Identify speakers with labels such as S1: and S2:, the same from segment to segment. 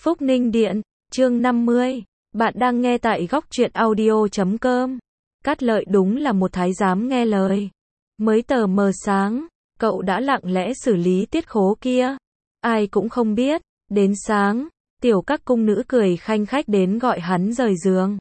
S1: Phúc Ninh Điện, chương 50. Bạn đang nghe tại góc truyện audio.com. Cát Lợi đúng là một thái giám nghe lời. Mới tờ mờ sáng, cậu đã lặng lẽ xử lý tiết khố kia. Ai cũng không biết, đến sáng, tiểu các cung nữ cười khanh khách đến gọi hắn rời giường.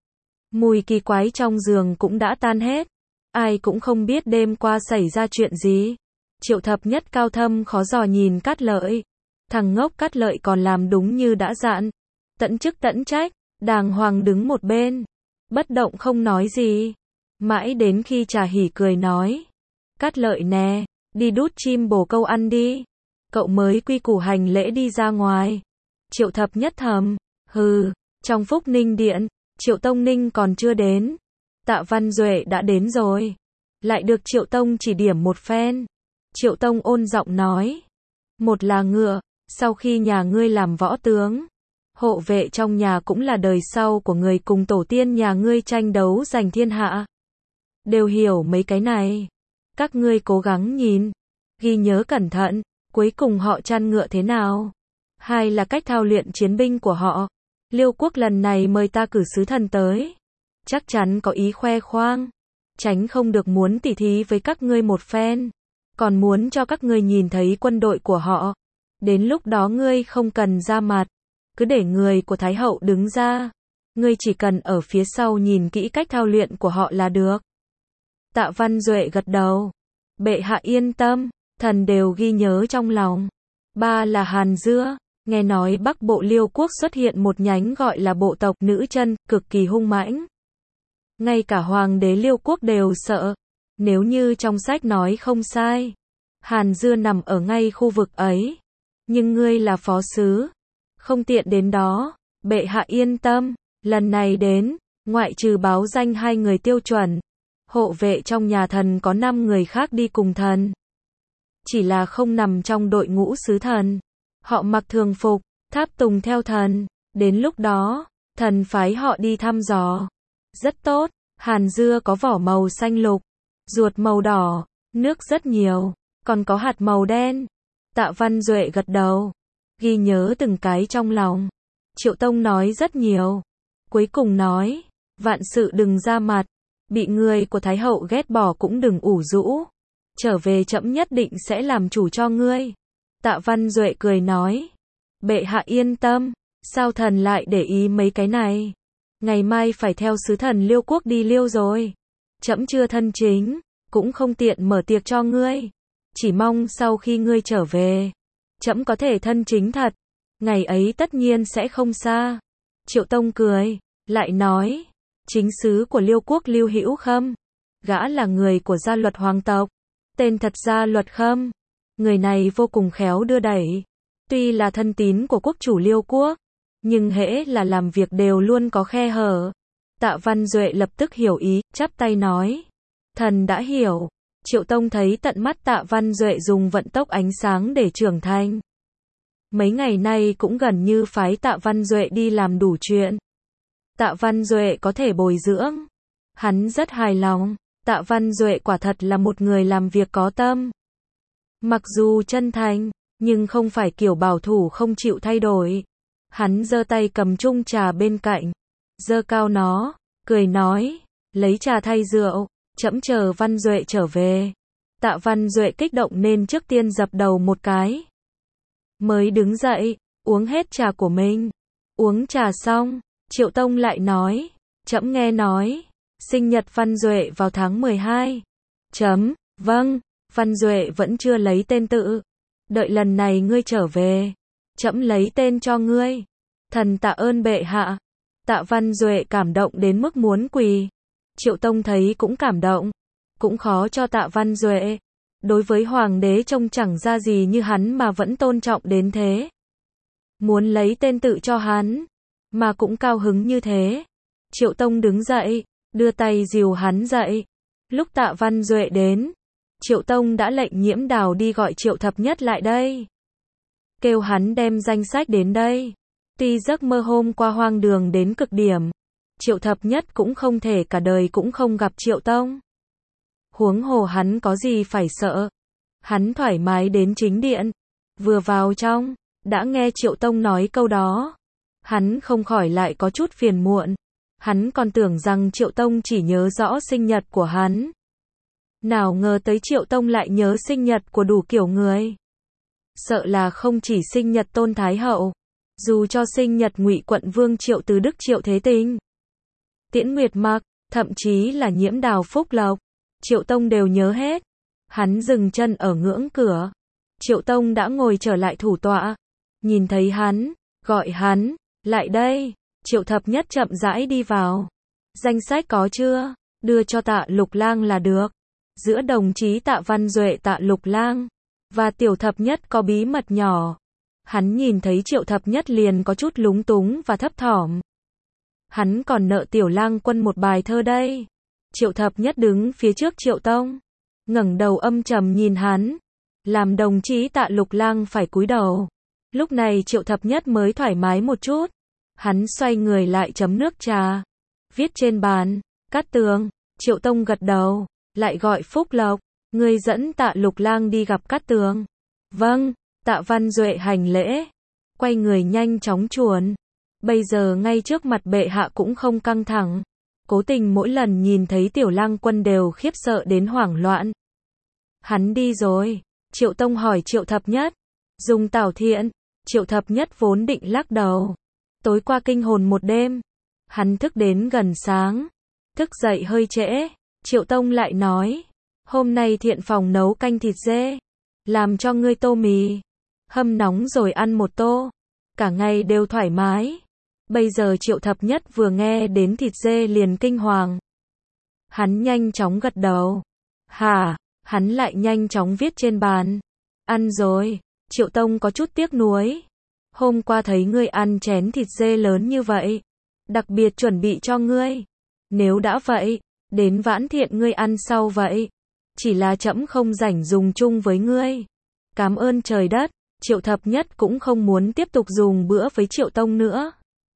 S1: Mùi kỳ quái trong giường cũng đã tan hết. Ai cũng không biết đêm qua xảy ra chuyện gì. Triệu Thập Nhất cao thâm khó dò nhìn Cát Lợi. Thằng ngốc Cát Lợi còn làm đúng như đã dặn. Tận chức tận trách, đàng hoàng đứng một bên. Bất động không nói gì. Mãi đến khi Trà Hỉ cười nói. Cát Lợi nè, đi đút chim bồ câu ăn đi. Cậu mới quy củ hành lễ đi ra ngoài. Triệu Thập Nhất thầm. Hừ, trong Phúc Ninh Điện, Triệu Tông Ninh còn chưa đến. Tạ Văn Duệ đã đến rồi. Lại được Triệu Tông chỉ điểm một phen. Triệu Tông ôn giọng nói. Một là ngựa, sau khi nhà ngươi làm võ tướng. Hộ vệ trong nhà cũng là đời sau của người cùng tổ tiên nhà ngươi tranh đấu giành thiên hạ. Đều hiểu mấy cái này. Các ngươi cố gắng nhìn. Ghi nhớ cẩn thận, cuối cùng họ chăn ngựa thế nào. Hai là cách thao luyện chiến binh của họ. Liêu quốc lần này mời ta cử sứ thần tới. Chắc chắn có ý khoe khoang. Tránh không được muốn tỉ thí với các ngươi một phen. Còn muốn cho các ngươi nhìn thấy quân đội của họ. Đến lúc đó ngươi không cần ra mặt. Cứ để người của Thái Hậu đứng ra. Ngươi chỉ cần ở phía sau nhìn kỹ cách thao luyện của họ là được. Tạ Văn Duệ gật đầu. Bệ hạ yên tâm, thần đều ghi nhớ trong lòng. Ba là Hàn Dưa. Nghe nói Bắc Bộ Liêu quốc xuất hiện một nhánh gọi là bộ tộc nữ chân, cực kỳ hung mãnh. Ngay cả hoàng đế Liêu quốc đều sợ. Nếu như trong sách nói không sai, Hàn Dưa nằm ở ngay khu vực ấy. Nhưng ngươi là phó sứ, không tiện đến đó. Bệ hạ yên tâm, lần này đến, ngoại trừ báo danh 2 người tiêu chuẩn, hộ vệ trong nhà thần có 5 người khác đi cùng thần. Chỉ là không nằm trong đội ngũ sứ thần. Họ mặc thường phục, tháp tùng theo thần. Đến lúc đó, thần phái họ đi thăm dò. Rất tốt, Hàn Dưa có vỏ màu xanh lục, ruột màu đỏ, nước rất nhiều, còn có hạt màu đen. Tạ Văn Duệ gật đầu, ghi nhớ từng cái trong lòng. Triệu Tông nói rất nhiều. Cuối cùng nói, vạn sự đừng ra mặt, bị người của Thái Hậu ghét bỏ cũng đừng ủ rũ. Trở về trẫm nhất định sẽ làm chủ cho ngươi. Tạ Văn Duệ cười nói, bệ hạ yên tâm, sao thần lại để ý mấy cái này. Ngày mai phải theo sứ thần Liêu quốc đi Liêu rồi. Trẫm chưa thân chính, cũng không tiện mở tiệc cho ngươi. Chỉ mong sau khi ngươi trở về, trẫm có thể thân chính thật. Ngày ấy tất nhiên sẽ không xa. Triệu Tông cười, lại nói, chính sứ của Liêu quốc Lưu Hữu Khâm. Gã là người của gia luật hoàng tộc. Tên thật Gia Luật Khâm. Người này vô cùng khéo đưa đẩy. Tuy là thân tín của quốc chủ Liêu quốc, nhưng hễ là làm việc đều luôn có khe hở. Tạ Văn Duệ lập tức hiểu ý, chắp tay nói. Thần đã hiểu. Triệu Tông thấy tận mắt Tạ Văn Duệ dùng vận tốc ánh sáng để trưởng thành. Mấy ngày nay cũng gần như phái Tạ Văn Duệ đi làm đủ chuyện. Tạ Văn Duệ có thể bồi dưỡng. Hắn rất hài lòng. Tạ Văn Duệ quả thật là một người làm việc có tâm. Mặc dù chân thành, nhưng không phải kiểu bảo thủ không chịu thay đổi. Hắn giơ tay cầm chung trà bên cạnh, giơ cao nó, cười nói, lấy trà thay rượu, trẫm chờ Văn Duệ trở về. Tạ Văn Duệ kích động nên trước tiên dập đầu một cái. Mới đứng dậy, uống hết trà của mình. Uống trà xong, Triệu Tông lại nói, trẫm nghe nói, sinh nhật Văn Duệ vào tháng 12. Vâng, Văn Duệ vẫn chưa lấy tên tự. Đợi lần này ngươi trở về, trẫm lấy tên cho ngươi. Thần tạ ơn bệ hạ. Tạ Văn Duệ cảm động đến mức muốn quỳ. Triệu Tông thấy cũng cảm động. Cũng khó cho Tạ Văn Duệ. Đối với hoàng đế trông chẳng ra gì như hắn mà vẫn tôn trọng đến thế. Muốn lấy tên tự cho hắn, mà cũng cao hứng như thế. Triệu Tông đứng dậy, đưa tay dìu hắn dậy. Lúc Tạ Văn Duệ đến, Triệu Tông đã lệnh Nhiễm Đào đi gọi Triệu Thập Nhất lại đây. Kêu hắn đem danh sách đến đây. Tuy giấc mơ hôm qua hoang đường đến cực điểm, Triệu Thập Nhất cũng không thể cả đời cũng không gặp Triệu Tông. Huống hồ hắn có gì phải sợ. Hắn thoải mái đến chính điện. Vừa vào trong, Đã nghe Triệu Tông nói câu đó, hắn không khỏi lại có chút phiền muộn. Hắn còn tưởng rằng Triệu Tông chỉ nhớ rõ sinh nhật của hắn. Nào ngờ tới Triệu Tông lại nhớ sinh nhật của đủ kiểu người. Sợ là không chỉ sinh nhật Tôn Thái Hậu, dù cho sinh nhật Ngụy Quận Vương Triệu Từ Đức Triệu Thế Tinh, Tiễn Nguyệt Mặc, thậm chí là Nhiễm Đào Phúc Lộc, Triệu Tông đều nhớ hết. Hắn dừng chân ở ngưỡng cửa. Triệu Tông đã ngồi trở lại thủ tọa. Nhìn thấy hắn, gọi hắn, lại đây. Triệu Thập Nhất chậm rãi đi vào. Danh sách có chưa? Đưa cho Tạ Lục Lang là được. Giữa đồng chí Tạ Văn Duệ, Tạ Lục Lang và Tiểu Thập Nhất có bí mật nhỏ. Hắn nhìn thấy Triệu Thập Nhất liền có chút lúng túng và thấp thỏm. Hắn còn nợ Tiểu Lang Quân một bài thơ đây. Triệu Thập Nhất đứng phía trước Triệu Tông, ngẩng đầu âm trầm nhìn hắn, làm đồng chí Tạ Lục Lang phải cúi đầu. Lúc này Triệu Thập Nhất mới thoải mái một chút. Hắn xoay người lại chấm nước trà, viết trên bàn. Cát Tường. Triệu Tông gật đầu, lại gọi Phúc Lộc, ngươi dẫn Tạ Lục Lang đi gặp Cát Tường. Vâng. Tạ Văn Duệ hành lễ, quay người nhanh chóng chuồn. Bây giờ ngay trước mặt bệ hạ cũng không căng thẳng. Cố Tình mỗi lần nhìn thấy Tiểu Lang Quân đều khiếp sợ đến hoảng loạn. Hắn đi rồi. Triệu Tông hỏi Triệu Thập Nhất. Dùng Tảo Thiện. Triệu Thập Nhất vốn định lắc đầu. Tối qua kinh hồn một đêm, hắn thức đến gần sáng. Thức dậy hơi trễ. Triệu Tông lại nói, hôm nay Thiện phòng nấu canh thịt dê, làm cho ngươi tô mì, hâm nóng rồi ăn một tô. Cả ngày đều thoải mái. Bây giờ Triệu Thập Nhất vừa nghe đến thịt dê liền kinh hoàng. Hắn nhanh chóng gật đầu. Hả? Hắn lại nhanh chóng viết trên bàn. Ăn rồi. Triệu Tông có chút tiếc nuối. Hôm qua thấy ngươi ăn chén thịt dê lớn như vậy, đặc biệt chuẩn bị cho ngươi. Nếu đã vậy, đến Vãn Thiện ngươi ăn sau vậy. Chỉ là trẫm không rảnh dùng chung với ngươi. Cảm ơn trời đất. Triệu Thập Nhất cũng không muốn tiếp tục dùng bữa với Triệu Tông nữa.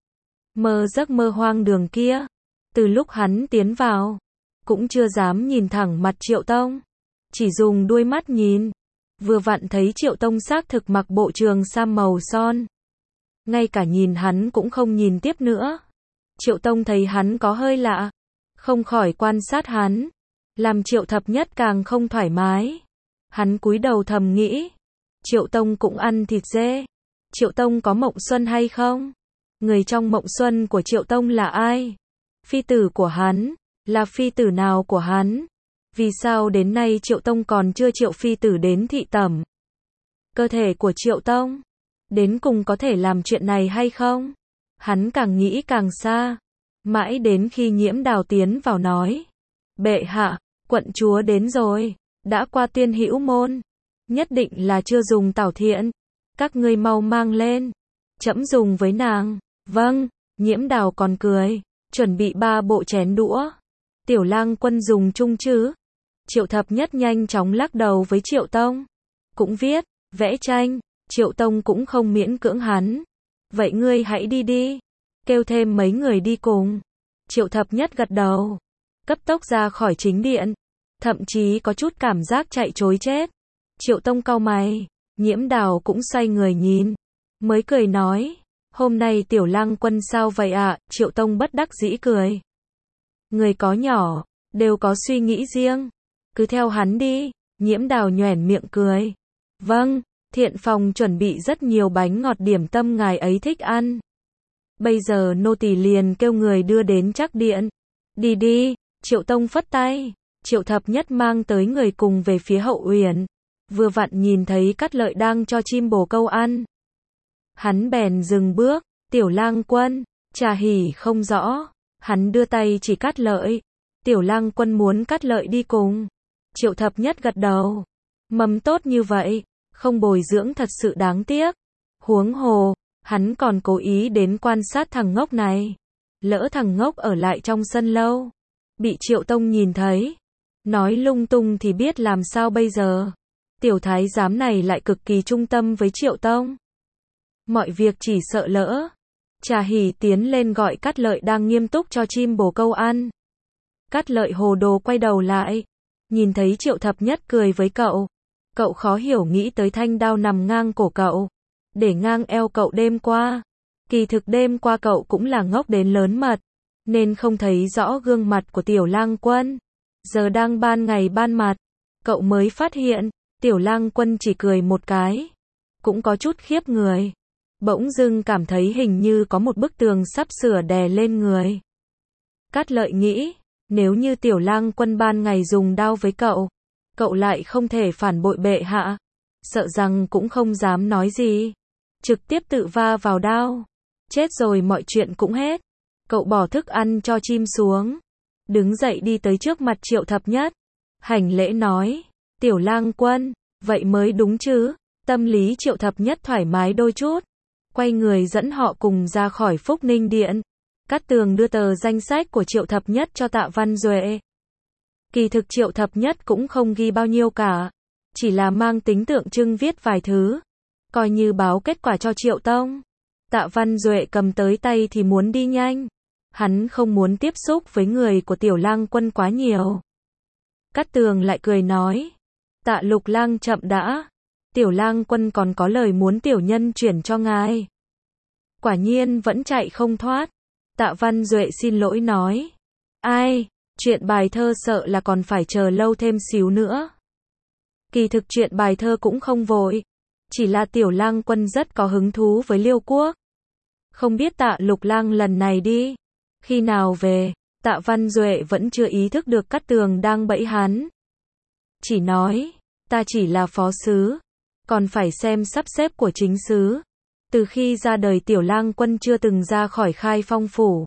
S1: Mơ giấc mơ hoang đường kia. Từ lúc hắn tiến vào, cũng chưa dám nhìn thẳng mặt Triệu Tông. Chỉ dùng đuôi mắt nhìn. Vừa vặn thấy Triệu Tông xác thực mặc bộ trường sam màu son. Ngay cả nhìn hắn cũng không nhìn tiếp nữa. Triệu Tông thấy hắn có hơi lạ, không khỏi quan sát hắn. Làm Triệu Thập Nhất càng không thoải mái. Hắn cúi đầu thầm nghĩ. Triệu Tông cũng ăn thịt dê. Triệu Tông có mộng xuân hay không? Người trong mộng xuân của Triệu Tông là ai? Phi tử của hắn, là phi tử nào của hắn? Vì sao đến nay Triệu Tông còn chưa triệu phi tử đến thị tẩm? Cơ thể của Triệu Tông, đến cùng có thể làm chuyện này hay không? Hắn càng nghĩ càng xa. Mãi đến khi Nhiễm Đào tiến vào nói. Bệ hạ, quận chúa đến rồi, đã qua Tiên Hữu Môn. Nhất định là chưa dùng Tảo Thiện. Các ngươi mau mang lên. Trẫm dùng với nàng. Vâng. Nhiễm Đào còn cười, chuẩn bị 3 bộ chén đũa. Tiểu Lang Quân dùng chung chứ? Triệu Thập Nhất nhanh chóng lắc đầu với Triệu Tông. Cũng viết, vẽ tranh. Triệu Tông cũng không miễn cưỡng hắn. Vậy ngươi hãy đi đi. Kêu thêm mấy người đi cùng. Triệu Thập Nhất gật đầu. Cấp tốc ra khỏi chính điện. Thậm chí có chút cảm giác chạy trối chết. Triệu Tông cau mày. Nhiễm Đào cũng xoay người nhìn. Mới cười nói. Hôm nay Tiểu Lang Quân sao vậy ạ? Triệu Tông bất đắc dĩ cười. Người có nhỏ, đều có suy nghĩ riêng. Cứ theo hắn đi. Nhiễm Đào nhoẻn miệng cười. Vâng, Thiện phòng chuẩn bị rất nhiều bánh ngọt điểm tâm ngài ấy thích ăn. Bây giờ nô tỳ liền kêu người đưa đến Trác Điện. Đi đi. Triệu Tông phất tay. Triệu Thập Nhất mang tới người cùng về phía hậu uyển. Vừa vặn nhìn thấy Cát Lợi đang cho chim bồ câu ăn. Hắn bèn dừng bước. Tiểu Lang Quân. Trà hỉ không rõ. Hắn đưa tay chỉ Cát Lợi. Tiểu Lang Quân muốn Cát Lợi đi cùng. Triệu Thập Nhất gật đầu. Mầm tốt như vậy, không bồi dưỡng thật sự đáng tiếc. Huống hồ, hắn còn cố ý đến quan sát thằng ngốc này. Lỡ thằng ngốc ở lại trong sân lâu, bị Triệu Tông nhìn thấy, nói lung tung thì biết làm sao bây giờ. Tiểu thái giám này lại cực kỳ trung tâm với Triệu Tông. Mọi việc chỉ sợ lỡ. Trà hỉ tiến lên gọi Cát Lợi đang nghiêm túc cho chim bồ câu ăn. Cát Lợi hồ đồ quay đầu lại, nhìn thấy Triệu Thập Nhất cười với cậu. Cậu khó hiểu nghĩ tới thanh đao nằm ngang cổ cậu. để ngang eo cậu đêm qua. Kỳ thực đêm qua cậu cũng là ngốc đến lớn mật, nên không thấy rõ gương mặt của Tiểu Lang Quân. Giờ đang ban ngày ban mặt, cậu mới phát hiện, Tiểu Lang Quân chỉ cười một cái, cũng có chút khiếp người. Bỗng dưng cảm thấy hình như có một bức tường sắp sửa đè lên người. Cát Lợi nghĩ, nếu như Tiểu Lang Quân ban ngày dùng đao với cậu lại không thể phản bội bệ hạ, sợ rằng cũng không dám nói gì, trực tiếp tự va vào đao. Chết rồi mọi chuyện cũng hết. Cậu bỏ thức ăn cho chim xuống, đứng dậy đi tới trước mặt Triệu Thập Nhất, hành lễ nói, Tiểu Lang Quân, vậy mới đúng chứ. Tâm lý Triệu Thập Nhất thoải mái đôi chút, quay người dẫn họ cùng ra khỏi Phúc Ninh Điện. Cát Tường đưa tờ danh sách của Triệu Thập Nhất cho Tạ Văn Duệ. Kỳ thực Triệu Thập Nhất cũng không ghi bao nhiêu cả, chỉ là mang tính tượng trưng viết vài thứ, coi như báo kết quả cho Triệu Tông. Tạ Văn Duệ cầm tới tay thì muốn đi nhanh, hắn không muốn tiếp xúc với người của Tiểu Lang Quân quá nhiều. Cát Tường lại cười nói, Tạ Lục Lang chậm đã, Tiểu Lang Quân còn có lời muốn tiểu nhân chuyển cho ngài. Quả nhiên vẫn chạy không thoát. Tạ Văn Duệ xin lỗi nói, ai, chuyện bài thơ sợ là còn phải chờ lâu thêm xíu nữa. Kỳ thực chuyện bài thơ cũng không vội, chỉ là Tiểu Lang Quân rất có hứng thú với Liêu Quốc. Không biết Tạ Lục Lang lần này đi khi nào về. Tạ Văn Duệ vẫn chưa ý thức được Cát Tường đang bẫy hắn. Chỉ nói, ta chỉ là phó sứ, còn phải xem sắp xếp của chính sứ. Từ khi ra đời Tiểu Lang Quân chưa từng ra khỏi Khai Phong phủ.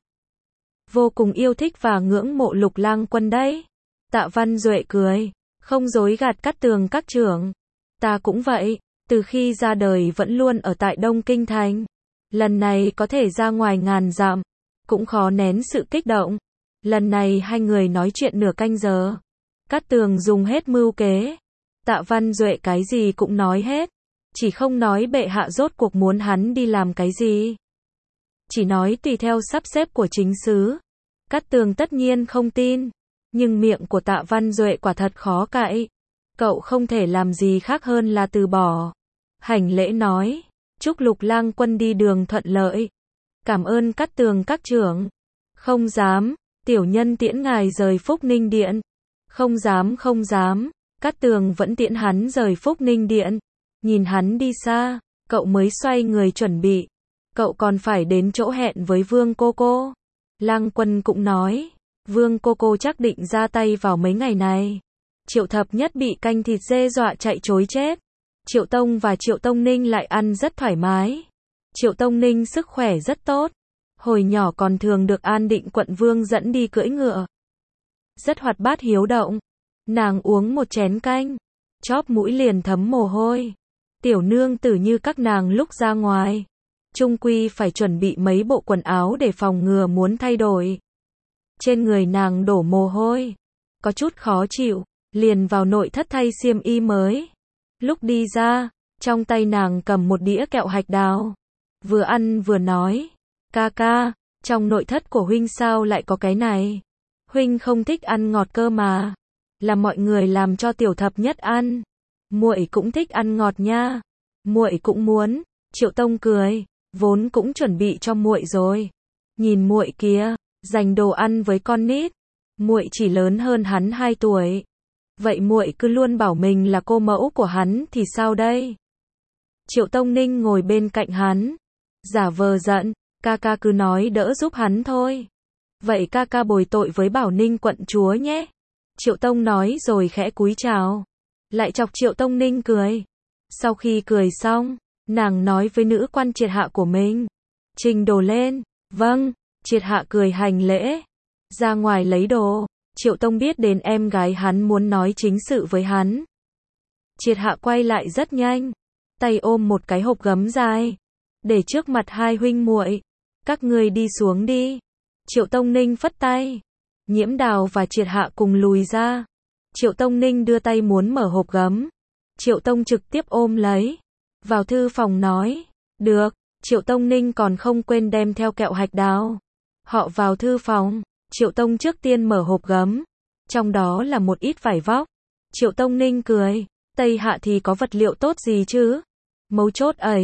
S1: Vô cùng yêu thích và ngưỡng mộ Lục Lang Quân đấy. Tạ Văn Duệ cười, không dối gạt Cát Tường các trưởng. Ta cũng vậy, từ khi ra đời vẫn luôn ở tại Đông Kinh Thành. Lần này có thể ra ngoài ngàn dặm, cũng khó nén sự kích động. Lần này hai người nói chuyện nửa canh giờ. Cát Tường dùng hết mưu kế. Tạ Văn Duệ cái gì cũng nói hết, chỉ không nói bệ hạ rốt cuộc muốn hắn đi làm cái gì. Chỉ nói tùy theo sắp xếp của chính sứ. Cát Tường tất nhiên không tin, nhưng miệng của Tạ Văn Duệ quả thật khó cãi. Cậu không thể làm gì khác hơn là từ bỏ. Hành lễ nói, chúc Lục Lang Quân đi đường thuận lợi. Cảm ơn Cát Tường các trưởng. Không dám, tiểu nhân tiễn ngài rời Phúc Ninh Điện. Không dám không dám. Cát Tường vẫn tiễn hắn rời Phúc Ninh Điện. Nhìn hắn đi xa, cậu mới xoay người chuẩn bị. Cậu còn phải đến chỗ hẹn với Vương cô cô. Lang Quân cũng nói, Vương cô cô chắc định ra tay vào mấy ngày này. Triệu Thập Nhất bị canh thịt dê dọa chạy trối chết. Triệu Tông và Triệu Tông Ninh lại ăn rất thoải mái. Triệu Tông Ninh sức khỏe rất tốt. Hồi nhỏ còn thường được An Định quận vương dẫn đi cưỡi ngựa. Rất hoạt bát hiếu động. Nàng uống một chén canh, chóp mũi liền thấm mồ hôi. Tiểu nương tử như các nàng lúc ra ngoài, chung quy phải chuẩn bị mấy bộ quần áo để phòng ngừa muốn thay đổi. Trên người nàng đổ mồ hôi, có chút khó chịu, liền vào nội thất thay xiêm y mới. Lúc đi ra, trong tay nàng cầm một đĩa kẹo hạch đào. Vừa ăn vừa nói, ca ca, trong nội thất của huynh sao lại có cái này? Huynh không thích ăn ngọt cơ mà. Là mọi người làm cho Tiểu Thập Nhất ăn. Muội cũng thích ăn ngọt nha. Muội cũng muốn. Triệu Tông cười, vốn cũng chuẩn bị cho muội rồi. Nhìn muội kia, dành đồ ăn với con nít. Muội chỉ lớn hơn hắn 2 tuổi. Vậy muội cứ luôn bảo mình là cô mẫu của hắn thì sao đây? Triệu Tông Ninh ngồi bên cạnh hắn, giả vờ giận, ca ca cứ nói đỡ giúp hắn thôi. Vậy ca ca bồi tội với Bảo Ninh quận chúa nhé. Triệu Tông nói rồi khẽ cúi chào. Lại chọc Triệu Tông Ninh cười. Sau khi cười xong, nàng nói với nữ quan triệt hạ của mình. Trình đồ lên. Vâng. Triệt hạ cười hành lễ. Ra ngoài lấy đồ. Triệu Tông biết đến em gái hắn muốn nói chính sự với hắn. Triệt hạ quay lại rất nhanh. Tay ôm một cái hộp gấm dài. Để trước mặt hai huynh muội. Các ngươi đi xuống đi. Triệu Tông Ninh phất tay. Nhiễm Đào và Triệt Hạ cùng lùi ra. Triệu Tông Ninh đưa tay muốn mở hộp gấm. Triệu Tông trực tiếp ôm lấy. Vào thư phòng nói. Được. Triệu Tông Ninh còn không quên đem theo kẹo hạch đào. Họ vào thư phòng. Triệu Tông trước tiên mở hộp gấm. Trong đó là một ít vải vóc. Triệu Tông Ninh cười. Tây Hạ thì có vật liệu tốt gì chứ? Mấu chốt ấy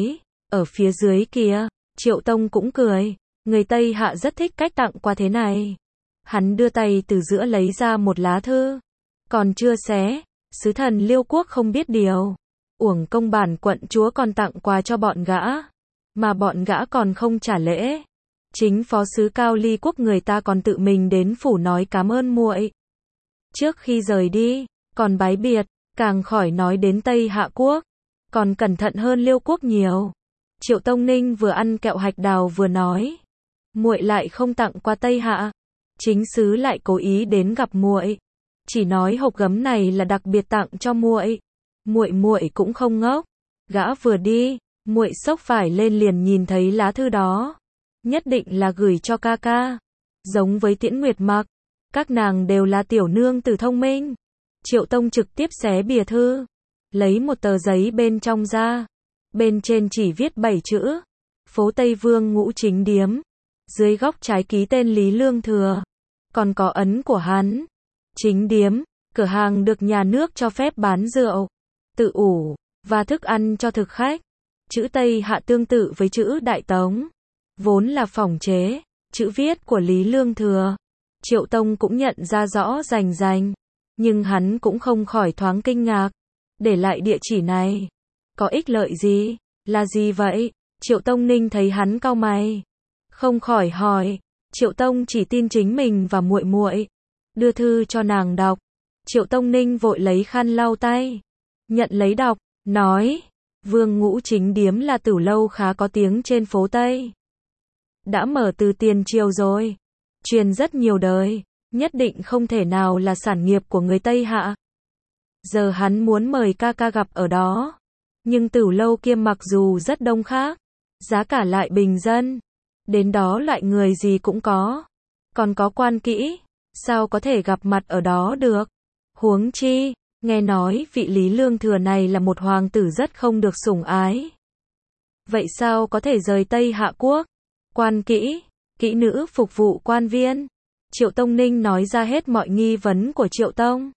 S1: Ở phía dưới kia, Triệu Tông cũng cười. Người Tây Hạ rất thích cách tặng quà thế này. Hắn đưa tay từ giữa lấy ra một lá thư. Còn chưa xé, sứ thần Liêu quốc không biết điều. Uổng công bản quận chúa còn tặng quà cho bọn gã. Mà bọn gã còn không trả lễ. Chính phó sứ Cao Ly quốc người ta còn tự mình đến phủ nói cảm ơn muội. Trước khi rời đi, còn bái biệt, càng khỏi nói đến Tây Hạ quốc. Còn cẩn thận hơn Liêu quốc nhiều. Triệu Tông Ninh vừa ăn kẹo hạch đào vừa nói. Muội lại không tặng qua Tây Hạ. Chính sứ lại cố ý đến gặp muội. Chỉ nói hộp gấm này là đặc biệt tặng cho muội. Muội cũng không ngốc. Gã vừa đi, muội xốc phải lên liền nhìn thấy lá thư đó. Nhất định là gửi cho ca ca. Giống với Tiễn Nguyệt Mặc, các nàng đều là tiểu nương tử thông minh. Triệu Tông trực tiếp xé bìa thư, lấy một tờ giấy bên trong ra. Bên trên chỉ viết 7 chữ. Phố Tây Vương Ngũ Chính Điếm. Dưới góc trái ký tên Lý Lương Thừa. Còn có ấn của hắn. Chính điếm, cửa hàng được nhà nước cho phép bán rượu, tự ủ, và thức ăn cho thực khách. Chữ Tây Hạ tương tự với chữ Đại Tống. Vốn là phỏng chế, chữ viết của Lý Lương Thừa. Triệu Tông cũng nhận ra rõ rành rành. Nhưng hắn cũng không khỏi thoáng kinh ngạc. Để lại địa chỉ này. Có ích lợi gì? Là gì vậy? Triệu Tông Ninh thấy hắn cau mày. Không khỏi hỏi. Triệu Tông chỉ tin chính mình và muội. Đưa thư cho nàng đọc. Triệu Tông Ninh vội lấy khăn lau tay. Nhận lấy đọc, nói. Vương Ngũ Chính Điếm là tử lâu khá có tiếng trên phố Tây. Đã mở từ tiền triều rồi. Truyền rất nhiều đời. Nhất định không thể nào là sản nghiệp của người Tây Hạ. Giờ hắn muốn mời ca ca gặp ở đó. Nhưng tử lâu kia mặc dù rất đông khách, giá cả lại bình dân. Đến đó loại người gì cũng có. Còn có quan kỹ. Sao có thể gặp mặt ở đó được? Huống chi, nghe nói vị Lý Lương Thừa này là một hoàng tử rất không được sủng ái. Vậy sao có thể rời Tây Hạ quốc? Quan kỹ, kỹ nữ phục vụ quan viên. Triệu Tông Ninh nói ra hết mọi nghi vấn của Triệu Tông.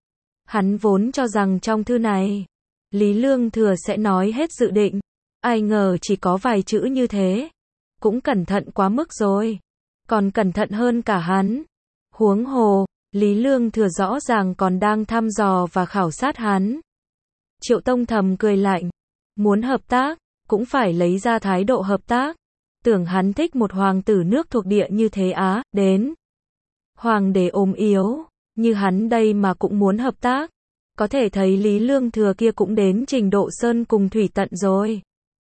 S1: Hắn vốn cho rằng trong thư này, Lý Lương Thừa sẽ nói hết dự định. Ai ngờ chỉ có vài chữ như thế. Cũng cẩn thận quá mức rồi. Còn cẩn thận hơn cả hắn. Huống hồ, Lý Lương Thừa rõ ràng còn đang thăm dò và khảo sát hắn. Triệu Tông thầm cười lạnh. Muốn hợp tác, cũng phải lấy ra thái độ hợp tác. Tưởng hắn thích một hoàng tử nước thuộc địa như thế á, đến. Hoàng đế ốm yếu, như hắn đây mà cũng muốn hợp tác. Có thể thấy Lý Lương Thừa kia cũng đến trình độ sơn cùng thủy tận rồi.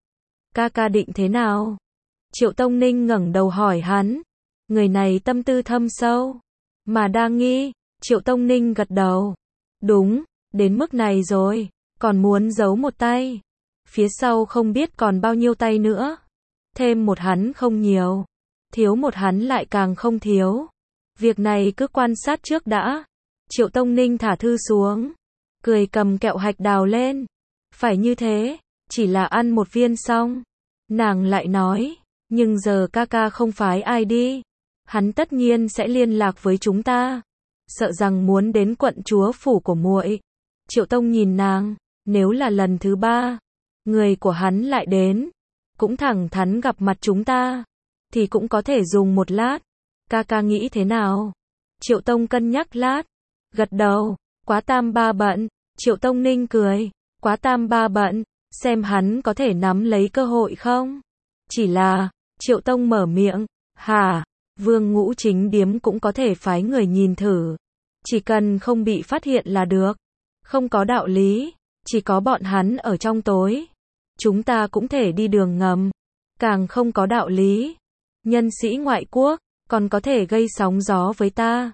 S1: Ca ca định thế nào? Triệu Tông Ninh ngẩng đầu hỏi hắn. Người này tâm tư thâm sâu. Mà đa nghi, Triệu Tông Ninh gật đầu. Đúng, đến mức này rồi, còn muốn giấu một tay. Phía sau không biết còn bao nhiêu tay nữa. Thêm một hắn không nhiều. Thiếu một hắn lại càng không thiếu. Việc này cứ quan sát trước đã. Triệu Tông Ninh thả thư xuống. Cười cầm kẹo hạch đào lên. Phải như thế, chỉ là ăn một viên xong. Nàng lại nói, nhưng giờ ca ca không phái ai đi. Hắn tất nhiên sẽ liên lạc với chúng ta. Sợ rằng muốn đến quận chúa phủ của muội. Triệu Tông nhìn nàng, nếu là lần thứ 3, người của hắn lại đến, cũng thẳng thắn gặp mặt chúng ta, thì cũng có thể dùng một lát. Ca ca nghĩ thế nào? Triệu Tông cân nhắc lát, gật đầu. Quá tam ba bận. Triệu Tông Ninh cười. Quá tam ba bận, xem hắn có thể nắm lấy cơ hội không? Chỉ là, Triệu Tông mở miệng, hả? Vương Ngũ Chính Điếm cũng có thể phái người nhìn thử. Chỉ cần không bị phát hiện là được. Không có đạo lý. Chỉ có bọn hắn ở trong tối. Chúng ta cũng thể đi đường ngầm. Càng không có đạo lý. Nhân sĩ ngoại quốc, còn có thể gây sóng gió với ta.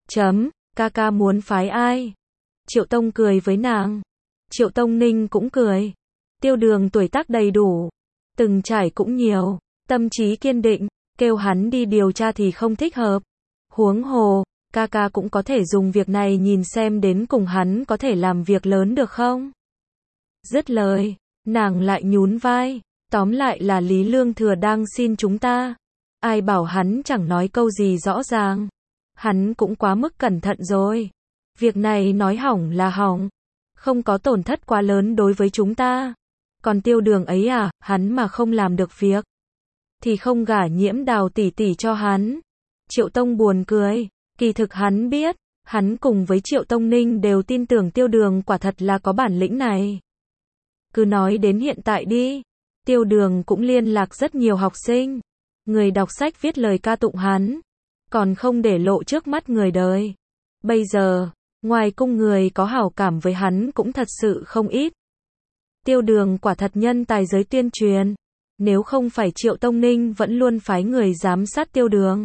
S1: Ca ca muốn phái ai? Triệu Tông cười với nàng. Triệu Tông Ninh cũng cười. Tiêu Đường tuổi tác đầy đủ. Từng trải cũng nhiều. Tâm trí kiên định. Kêu hắn đi điều tra thì không thích hợp. Huống hồ, ca ca cũng có thể dùng việc này nhìn xem đến cùng hắn có thể làm việc lớn được không? Dứt lời, nàng lại nhún vai. Tóm lại là Lý Lương Thừa đang xin chúng ta. Ai bảo hắn chẳng nói câu gì rõ ràng. Hắn cũng quá mức cẩn thận rồi. Việc này nói hỏng là hỏng. Không có tổn thất quá lớn đối với chúng ta. Còn Tiêu Đường ấy à, hắn mà không làm được việc thì không gả Nhiễm Đào tỷ tỷ cho hắn. Triệu Tông buồn cười, kỳ thực hắn biết, hắn cùng với Triệu Tông Ninh đều tin tưởng Tiêu Đường quả thật là có bản lĩnh này. Cứ nói đến hiện tại đi, Tiêu Đường cũng liên lạc rất nhiều học sinh, người đọc sách viết lời ca tụng hắn, còn không để lộ trước mắt người đời. Bây giờ, ngoài cung người có hảo cảm với hắn cũng thật sự không ít. Tiêu Đường quả thật nhân tài giới tuyên truyền, nếu không phải Triệu Tông Ninh vẫn luôn phái người giám sát Tiêu Đường,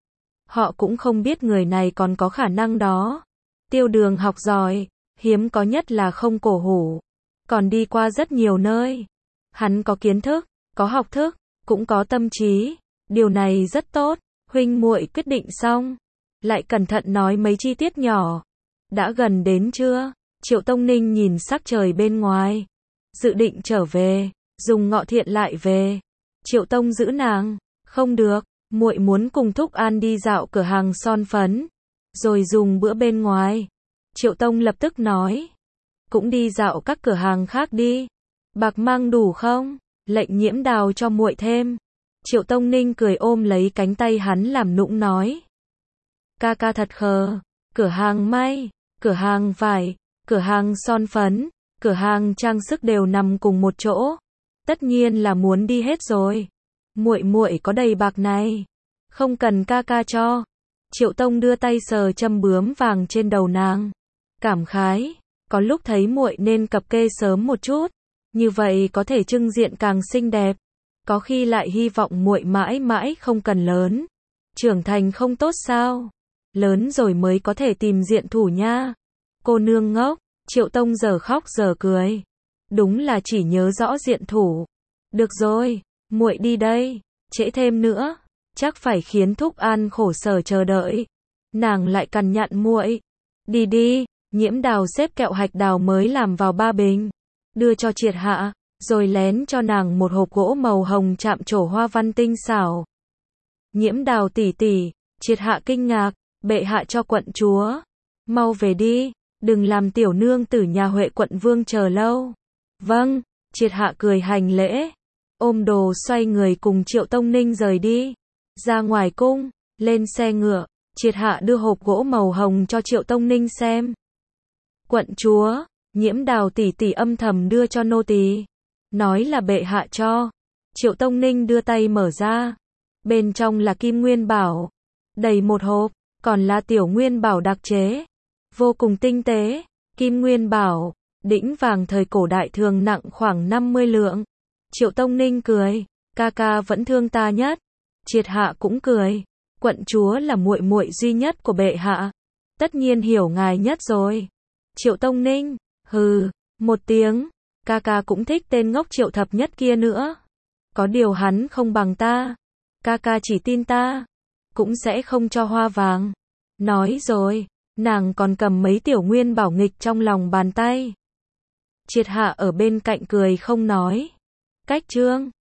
S1: họ cũng không biết người này còn có khả năng đó. Tiêu Đường học giỏi, hiếm có nhất là không cổ hủ, còn đi qua rất nhiều nơi. Hắn có kiến thức, có học thức, cũng có tâm trí, điều này rất tốt. Huynh muội quyết định xong, lại cẩn thận nói mấy chi tiết nhỏ. Đã gần đến trưa, Triệu Tông Ninh nhìn sắc trời bên ngoài, dự định trở về, dùng Ngọ Thiện lại về. Triệu Tông giữ nàng, không được, muội muốn cùng Thúc An đi dạo cửa hàng son phấn, rồi dùng bữa bên ngoài. Triệu Tông lập tức nói, cũng đi dạo các cửa hàng khác đi. Bạc mang đủ không? Lệnh Nhiễm Đào cho muội thêm. Triệu Tông Ninh cười ôm lấy cánh tay hắn làm nũng nói, ca ca thật khờ, cửa hàng may, cửa hàng vải, cửa hàng son phấn, cửa hàng trang sức đều nằm cùng một chỗ, tất nhiên là muốn đi hết rồi. Muội muội có đầy bạc này, không cần ca ca cho. Triệu Tông đưa tay sờ châm bướm vàng trên đầu nàng, cảm khái, có lúc thấy muội nên cập kê sớm một chút, như vậy có thể trưng diện càng xinh đẹp. Có khi lại hy vọng muội mãi mãi không cần lớn, trưởng thành không tốt sao? Lớn rồi mới có thể tìm diện thủ nha. Cô nương ngốc. Triệu Tông giờ khóc giờ cười, đúng là chỉ nhớ rõ diện thủ. Được rồi, muội đi đây, trễ thêm nữa, chắc phải khiến Thúc An khổ sở chờ đợi. Nàng lại cằn nhằn muội. Đi đi. Nhiễm Đào xếp kẹo hạch đào mới làm vào 3 bình, đưa cho Triệt Hạ, rồi lén cho nàng một hộp gỗ màu hồng chạm trổ hoa văn tinh xảo. Nhiễm Đào tỷ tỷ. Triệt Hạ kinh ngạc, bệ hạ cho quận chúa, mau về đi, đừng làm tiểu nương tử nhà Huệ quận vương chờ lâu. Vâng. Triệt Hạ cười hành lễ, ôm đồ xoay người cùng Triệu Tông Ninh rời đi. Ra ngoài cung, lên xe ngựa, Triệt Hạ đưa hộp gỗ màu hồng cho Triệu Tông Ninh xem. Quận chúa, Nhiễm Đào tỷ tỷ âm thầm đưa cho nô tỳ, nói là bệ hạ cho. Triệu Tông Ninh đưa tay mở ra, bên trong là kim nguyên bảo, đầy một hộp, còn là tiểu nguyên bảo đặc chế, vô cùng tinh tế. Kim nguyên bảo, đĩnh vàng thời cổ đại thường nặng khoảng 50 lượng. Triệu Tông Ninh cười, ca ca vẫn thương ta nhất. Triệt Hạ cũng cười, quận chúa là muội muội duy nhất của bệ hạ, tất nhiên hiểu ngài nhất rồi. Triệu Tông Ninh, hừ, một tiếng, ca ca cũng thích tên ngốc Triệu Thập Nhất kia nữa. Có điều hắn không bằng ta, ca ca chỉ tin ta, cũng sẽ không cho hoa vàng. Nói rồi, nàng còn cầm mấy tiểu nguyên bảo nghịch trong lòng bàn tay. Triệt Hạ ở bên cạnh cười không nói. Cách chương